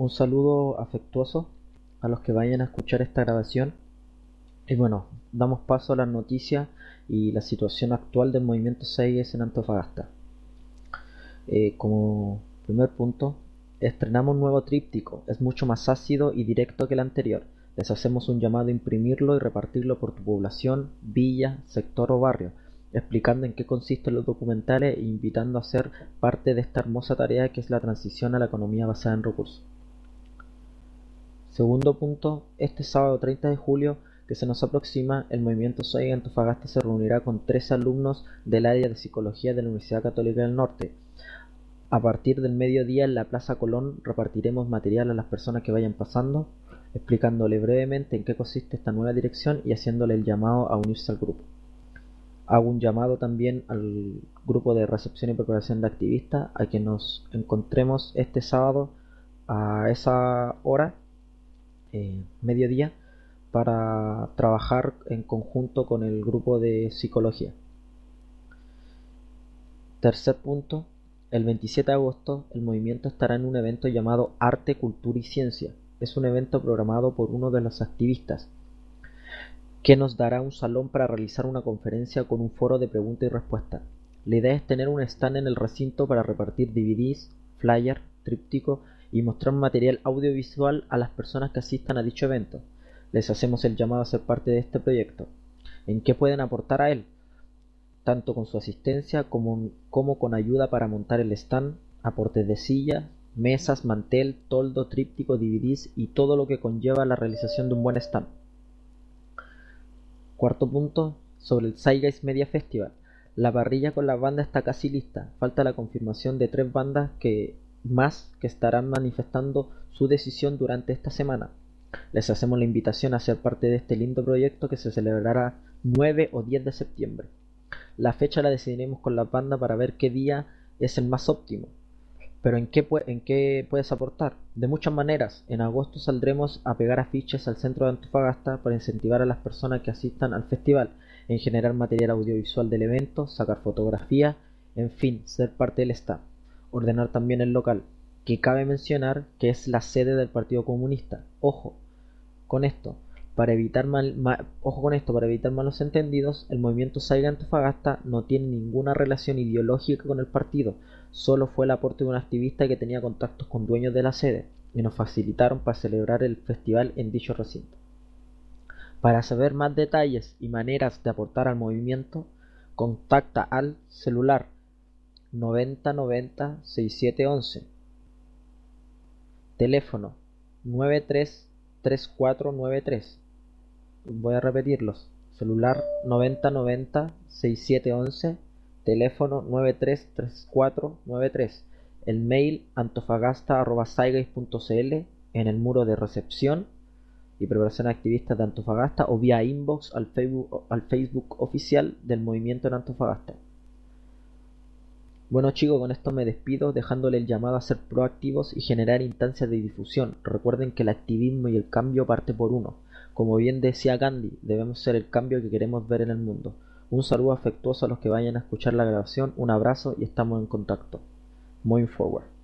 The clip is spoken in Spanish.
Un saludo afectuoso a los que vayan a escuchar esta grabación. Y bueno, damos paso a las noticias y la situación actual del movimiento 6 en Antofagasta. Como primer punto, estrenamos un nuevo tríptico, es mucho más ácido y directo que el anterior. Les hacemos un llamado a imprimirlo y repartirlo por tu población, villa, sector o barrio, explicando en qué consisten los documentales e invitando a ser parte de esta hermosa tarea que es la transición a la economía basada en recursos. Segundo punto, este sábado 30 de julio que se nos aproxima, el movimiento SOY Antofagasta se reunirá con 13 alumnos del área de Psicología de la Universidad Católica del Norte. A partir del mediodía en la Plaza Colón repartiremos material a las personas que vayan pasando, explicándole brevemente en qué consiste esta nueva dirección y haciéndole el llamado a unirse al grupo. Hago un llamado también al grupo de recepción y preparación de activistas a que nos encontremos este sábado a esa hora, mediodía, para trabajar en conjunto con el grupo de psicología. Tercer punto, el 27 de agosto el movimiento estará en un evento llamado Arte, Cultura y Ciencia. Es un evento programado por uno de los activistas que nos dará un salón para realizar una conferencia con un foro de pregunta y respuesta. La idea es tener un stand en el recinto para repartir DVDs, flyers, trípticos y mostrar material audiovisual a las personas que asistan a dicho evento. Les hacemos el llamado a ser parte de este proyecto. ¿En qué pueden aportar a él? Tanto con su asistencia como con ayuda para montar el stand, aportes de sillas, mesas, mantel, toldo, tríptico, DVDs y todo lo que conlleva la realización de un buen stand. Cuarto punto, sobre el Zeitgeist Media Festival. La parrilla con las bandas está casi lista. Falta la confirmación de 3 bandas que estarán manifestando su decisión durante esta semana. Les hacemos la invitación a ser parte de este lindo proyecto que se celebrará 9 o 10 de septiembre. La fecha la decidiremos con la banda para ver qué día es el más óptimo. Pero ¿en qué puedes aportar? De muchas maneras. En agosto saldremos a pegar afiches al centro de Antofagasta para incentivar a las personas que asistan al festival, en generar material audiovisual del evento, sacar fotografías, en fin, ser parte del staff. Ordenar también el local, que cabe mencionar que es la sede del Partido Comunista. Ojo con esto, para evitar malos entendidos, el movimiento Saiga Antofagasta no tiene ninguna relación ideológica con el partido, solo fue el aporte de un activista que tenía contactos con dueños de la sede y nos facilitaron para celebrar el festival en dicho recinto. Para saber más detalles y maneras de aportar al movimiento, contacta al celular 9090 6711, teléfono 933493. Voy a repetirlos: celular 9090 6711, teléfono 933493, el mail antofagasta@saigeis.cl, en el muro de recepción y preparación activistas de Antofagasta, o vía inbox al Facebook oficial del movimiento en Antofagasta. Bueno chicos, con esto me despido dejándole el llamado a ser proactivos y generar instancias de difusión. Recuerden que el activismo y el cambio parte por uno. Como bien decía Gandhi, debemos ser el cambio que queremos ver en el mundo. Un saludo afectuoso a los que vayan a escuchar la grabación, un abrazo y estamos en contacto. Moving forward.